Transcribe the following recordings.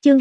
Chương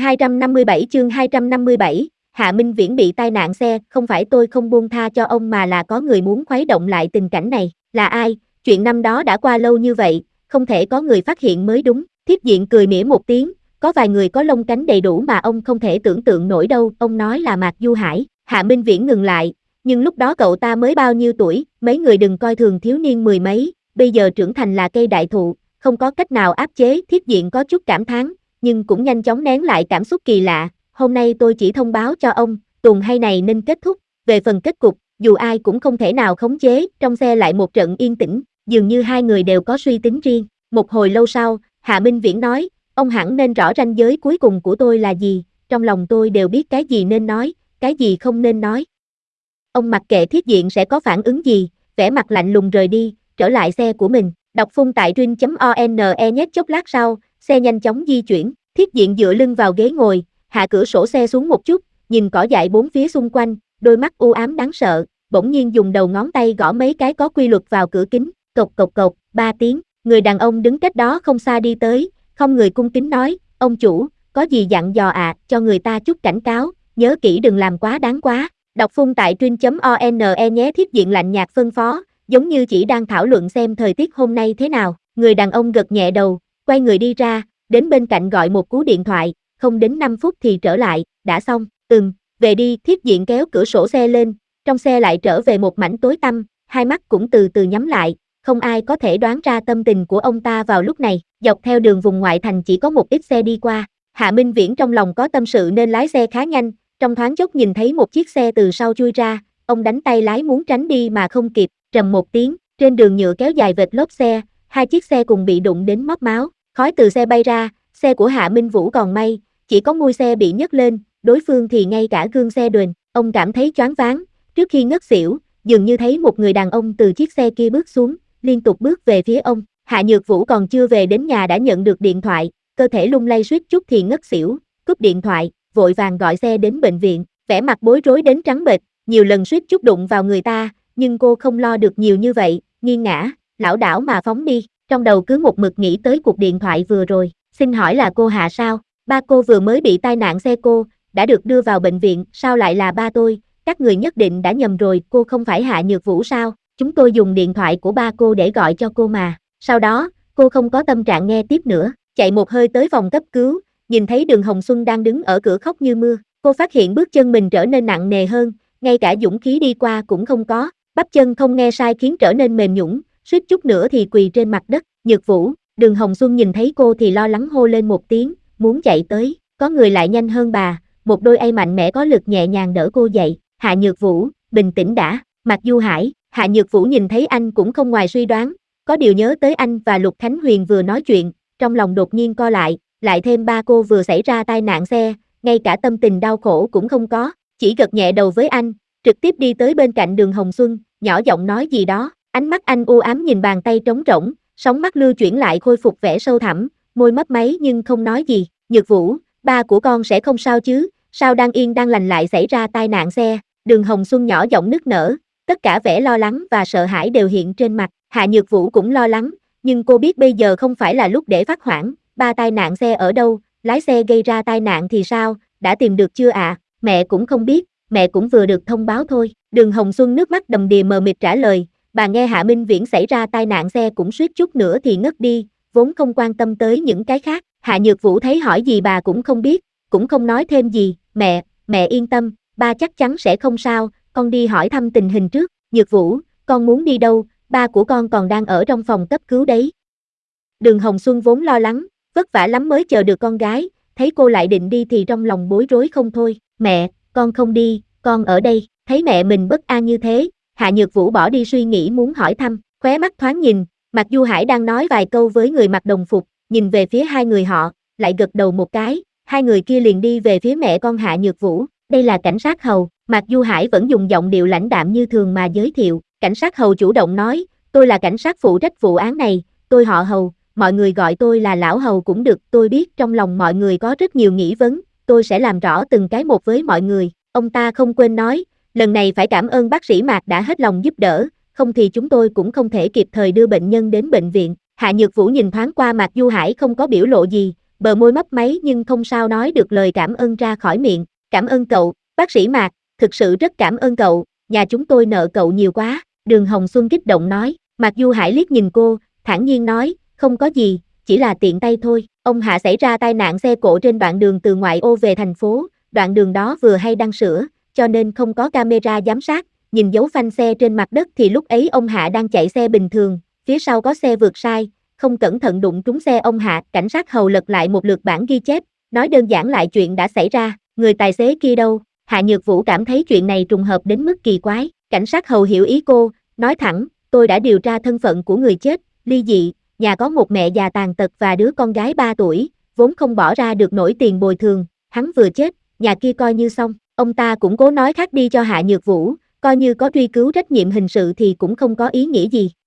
257, Hạ Minh Viễn bị tai nạn xe, không phải tôi không buông tha cho ông mà là có người muốn khuấy động lại tình cảnh này, là ai, chuyện năm đó đã qua lâu như vậy, không thể có người phát hiện mới đúng, Thiết Diện cười mỉa một tiếng, có vài người có lông cánh đầy đủ mà ông không thể tưởng tượng nổi đâu, ông nói là Mạc Du Hải, Hạ Minh Viễn ngừng lại, nhưng lúc đó cậu ta mới bao nhiêu tuổi, mấy người đừng coi thường thiếu niên mười mấy, bây giờ trưởng thành là cây đại thụ, không có cách nào áp chế, Thiết Diện có chút cảm thán, nhưng cũng nhanh chóng nén lại cảm xúc kỳ lạ, hôm nay tôi chỉ thông báo cho ông, tuần hay này nên kết thúc, về phần kết cục, dù ai cũng không thể nào khống chế, trong xe lại một trận yên tĩnh, dường như hai người đều có suy tính riêng, một hồi lâu sau, Hạ Minh Viễn nói, ông hẳn nên rõ ranh giới cuối cùng của tôi là gì, trong lòng tôi đều biết cái gì nên nói, cái gì không nên nói. Ông mặc kệ Thiết Diện sẽ có phản ứng gì, vẻ mặt lạnh lùng rời đi, trở lại xe của mình, đọc phun tại rin.one nhét chốc lát sau, xe nhanh chóng di chuyển, Thiết Diện dựa lưng vào ghế ngồi, hạ cửa sổ xe xuống một chút, nhìn cỏ dại bốn phía xung quanh, đôi mắt u ám đáng sợ, bỗng nhiên dùng đầu ngón tay gõ mấy cái có quy luật vào cửa kính, cộc cộc cộc, 3 tiếng, người đàn ông đứng cách đó không xa đi tới, không người cung kính nói, ông chủ, có gì dặn dò cho người ta chút cảnh cáo, nhớ kỹ đừng làm quá đáng quá, đọc phun tại rin.one nhé. Thiết Diện lạnh nhạt phân phó, giống như chỉ đang thảo luận xem thời tiết hôm nay thế nào, người đàn ông gật nhẹ đầu, quay người đi ra, đến bên cạnh gọi một cú điện thoại, không đến 5 phút thì trở lại, đã xong, về đi, Thiết Diện kéo cửa sổ xe lên, trong xe lại trở về một mảnh tối tăm, hai mắt cũng từ từ nhắm lại, không ai có thể đoán ra tâm tình của ông ta vào lúc này, dọc theo đường vùng ngoại thành chỉ có một ít xe đi qua, Hạ Minh Viễn trong lòng có tâm sự nên lái xe khá nhanh, trong thoáng chốc nhìn thấy một chiếc xe từ sau chui ra, ông đánh tay lái muốn tránh đi mà không kịp, trầm một tiếng, trên đường nhựa kéo dài vệt lốp xe, hai chiếc xe cùng bị đụng đến móp máu, khói từ xe bay ra, xe của Hạ Minh Vũ còn may, chỉ có mui xe bị nhấc lên, đối phương thì ngay cả gương xe đền, ông cảm thấy choáng váng, trước khi ngất xỉu, dường như thấy một người đàn ông từ chiếc xe kia bước xuống, liên tục bước về phía ông, Hạ Nhược Vũ còn chưa về đến nhà đã nhận được điện thoại, cơ thể lung lay suýt chút thì ngất xỉu, cúp điện thoại, vội vàng gọi xe đến bệnh viện, vẻ mặt bối rối đến trắng bệch, nhiều lần suýt chút đụng vào người ta, nhưng cô không lo được nhiều như vậy, nghiêng ngã, lảo đảo mà phóng đi, trong đầu cứ một mực nghĩ tới cuộc điện thoại vừa rồi, xin hỏi là cô Hạ sao, ba cô vừa mới bị tai nạn xe cô, đã được đưa vào bệnh viện, sao lại là ba tôi, các người nhất định đã nhầm rồi, cô không phải Hạ Nhược Vũ sao, chúng tôi dùng điện thoại của ba cô để gọi cho cô mà, sau đó, cô không có tâm trạng nghe tiếp nữa, chạy một hơi tới phòng cấp cứu, nhìn thấy Đường Hồng Xuân đang đứng ở cửa khóc như mưa, cô phát hiện bước chân mình trở nên nặng nề hơn, ngay cả dũng khí đi qua cũng không có, bắp chân không nghe sai khiến trở nên mềm nhũn, suýt chút nữa thì quỳ trên mặt đất, Nhược Vũ, Đường Hồng Xuân nhìn thấy cô thì lo lắng hô lên một tiếng, muốn chạy tới, có người lại nhanh hơn bà, một đôi tay mạnh mẽ có lực nhẹ nhàng đỡ cô dậy, Hạ Nhược Vũ, bình tĩnh đã, Mạc Du Hải, Hạ Nhược Vũ nhìn thấy anh cũng không ngoài suy đoán, có điều nhớ tới anh và Lục Khánh Huyền vừa nói chuyện, trong lòng đột nhiên co lại thêm ba cô vừa xảy ra tai nạn xe, ngay cả tâm tình đau khổ cũng không có, chỉ gật nhẹ đầu với anh, trực tiếp đi tới bên cạnh Đường Hồng Xuân, nhỏ giọng nói gì đó, ánh mắt anh u ám nhìn bàn tay trống rỗng, sóng mắt lưu chuyển lại khôi phục vẻ sâu thẳm, môi mấp máy nhưng không nói gì, Nhược Vũ, ba của con sẽ không sao chứ, sao đang yên đang lành lại xảy ra tai nạn xe, Đường Hồng Xuân nhỏ giọng nức nở, tất cả vẻ lo lắng và sợ hãi đều hiện trên mặt, Hạ Nhược Vũ cũng lo lắng, nhưng cô biết bây giờ không phải là lúc để phát hoảng, ba tai nạn xe ở đâu, lái xe gây ra tai nạn thì sao, đã tìm được chưa ạ, mẹ cũng không biết, mẹ cũng vừa được thông báo thôi, Đường Hồng Xuân nước mắt đầm đìa mờ mịt trả lời, bà nghe Hạ Minh Viễn xảy ra tai nạn xe cũng suýt chút nữa thì ngất đi, vốn không quan tâm tới những cái khác, Hạ Nhược Vũ thấy hỏi gì bà cũng không biết, cũng không nói thêm gì, mẹ yên tâm, ba chắc chắn sẽ không sao, con đi hỏi thăm tình hình trước, Nhược Vũ, con muốn đi đâu, ba của con còn đang ở trong phòng cấp cứu đấy. Đường Hồng Xuân vốn lo lắng, vất vả lắm mới chờ được con gái, thấy cô lại định đi thì trong lòng bối rối không thôi, mẹ, con không đi, con ở đây, thấy mẹ mình bất an như thế, Hạ Nhược Vũ bỏ đi suy nghĩ muốn hỏi thăm, khóe mắt thoáng nhìn, Mạc Du Hải đang nói vài câu với người mặc đồng phục, nhìn về phía hai người họ, lại gật đầu một cái, hai người kia liền đi về phía mẹ con Hạ Nhược Vũ, đây là cảnh sát Hầu, Mạc Du Hải vẫn dùng giọng điệu lãnh đạm như thường mà giới thiệu, cảnh sát Hầu chủ động nói, tôi là cảnh sát phụ trách vụ án này, tôi họ Hầu, mọi người gọi tôi là Lão Hầu cũng được, tôi biết trong lòng mọi người có rất nhiều nghi vấn, tôi sẽ làm rõ từng cái một với mọi người, ông ta không quên nói, lần này phải cảm ơn bác sĩ Mạc đã hết lòng giúp đỡ, không thì chúng tôi cũng không thể kịp thời đưa bệnh nhân đến bệnh viện, Hạ Nhược Vũ nhìn thoáng qua Mạc Du Hải không có biểu lộ gì, bờ môi mấp máy nhưng không sao nói được lời cảm ơn ra khỏi miệng. Cảm ơn cậu, bác sĩ Mạc, thực sự rất cảm ơn cậu, nhà chúng tôi nợ cậu nhiều quá, Đường Hồng Xuân kích động nói. Mạc Du Hải liếc nhìn cô, thản nhiên nói, không có gì, chỉ là tiện tay thôi. Ông Hạ xảy ra tai nạn xe cộ trên đoạn đường từ ngoại ô về thành phố, đoạn đường đó vừa hay đăng sửa, cho nên không có camera giám sát, nhìn dấu phanh xe trên mặt đất thì lúc ấy ông Hạ đang chạy xe bình thường, phía sau có xe vượt sai, không cẩn thận đụng trúng xe ông Hạ. Cảnh sát Hầu lật lại một lượt bản ghi chép, nói đơn giản lại chuyện đã xảy ra, người tài xế kia đâu. Hạ Nhược Vũ cảm thấy chuyện này trùng hợp đến mức kỳ quái. Cảnh sát Hầu hiểu ý cô, nói thẳng, tôi đã điều tra thân phận của người chết, ly dị, nhà có một mẹ già tàn tật và đứa con gái 3 tuổi, vốn không bỏ ra được nổi tiền bồi thường, hắn vừa chết, nhà kia coi như xong. Ông ta cũng cố nói khác đi cho Hạ Nhược Vũ, coi như có truy cứu trách nhiệm hình sự thì cũng không có ý nghĩa gì.